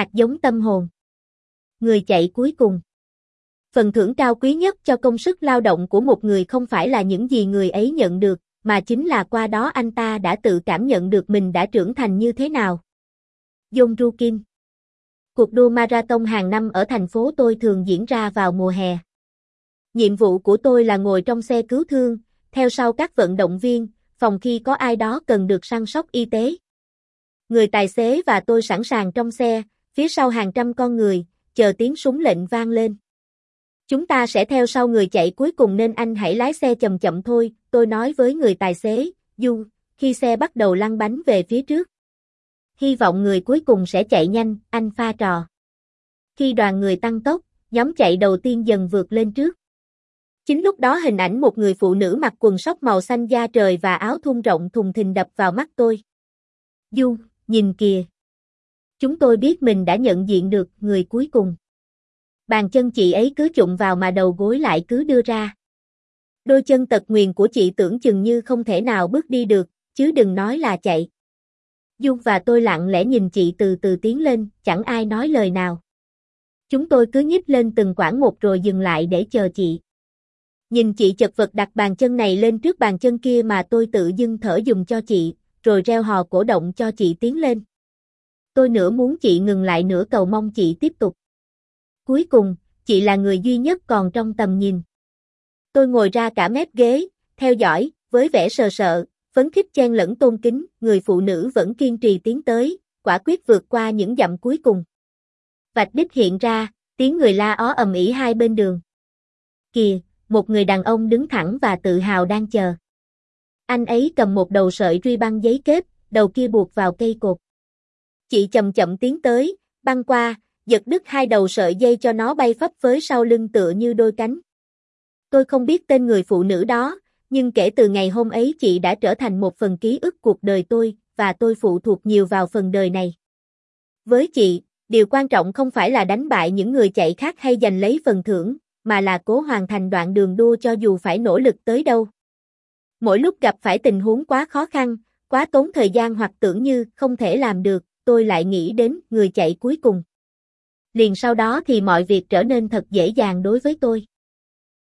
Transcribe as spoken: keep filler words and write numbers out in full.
Hạt giống tâm hồn. Người chạy cuối cùng. Phần thưởng cao quý nhất cho công sức lao động của một người không phải là những gì người ấy nhận được, mà chính là qua đó anh ta đã tự cảm nhận được mình đã trưởng thành như thế nào. Jong Rukin. Cuộc đua marathon hàng năm ở thành phố tôi thường diễn ra vào mùa hè. Nhiệm vụ của tôi là ngồi trong xe cứu thương, theo sau các vận động viên, phòng khi có ai đó cần được săn sóc y tế. Người tài xế và tôi sẵn sàng trong xe, phía sau hàng trăm con người, chờ tiếng súng lệnh vang lên. Chúng ta sẽ theo sau người chạy cuối cùng nên anh hãy lái xe chậm chậm thôi, tôi nói với người tài xế, Du, khi xe bắt đầu lăn bánh về phía trước. Hy vọng người cuối cùng sẽ chạy nhanh, anh pha trò. Khi đoàn người tăng tốc, nhóm chạy đầu tiên dần vượt lên trước. Chính lúc đó hình ảnh một người phụ nữ mặc quần sóc màu xanh da trời và áo thun rộng thùng thình đập vào mắt tôi. Du, nhìn kìa. Chúng tôi biết mình đã nhận diện được người cuối cùng. Bàn chân chị ấy cứ chụng vào mà đầu gối lại cứ đưa ra. Đôi chân tật nguyền của chị tưởng chừng như không thể nào bước đi được, chứ đừng nói là chạy. Du và tôi lặng lẽ nhìn chị từ từ tiến lên, chẳng ai nói lời nào. Chúng tôi cứ nhích lên từng quãng một rồi dừng lại để chờ chị. Nhìn chị chật vật đặt bàn chân này lên trước bàn chân kia mà tôi tự dưng thở dùm cho chị, rồi reo hò cổ động cho chị tiến lên. Tôi nửa muốn chị ngừng lại nửa cầu mong chị tiếp tục. Cuối cùng, chị là người duy nhất còn trong tầm nhìn. Tôi ngồi ra cả mép ghế, theo dõi, với vẻ sợ sợ, phấn khích chen lẫn tôn kính, người phụ nữ vẫn kiên trì tiến tới, quả quyết vượt qua những dặm cuối cùng. Vạch đích hiện ra, tiếng người la ó ầm ĩ hai bên đường. Kìa, một người đàn ông đứng thẳng và tự hào đang chờ. Anh ấy cầm một đầu sợi ruy băng giấy kép, đầu kia buộc vào cây cột. Chị chậm chậm tiến tới, băng qua, giật đứt hai đầu sợi dây cho nó bay phấp phới sau lưng tựa như đôi cánh. Tôi không biết tên người phụ nữ đó, nhưng kể từ ngày hôm ấy chị đã trở thành một phần ký ức cuộc đời tôi, và tôi phụ thuộc nhiều vào phần đời này. Với chị, điều quan trọng không phải là đánh bại những người chạy khác hay giành lấy phần thưởng, mà là cố hoàn thành đoạn đường đua cho dù phải nỗ lực tới đâu. Mỗi lúc gặp phải tình huống quá khó khăn, quá tốn thời gian hoặc tưởng như không thể làm được, tôi lại nghĩ đến người chạy cuối cùng. Liền sau đó thì mọi việc trở nên thật dễ dàng đối với tôi.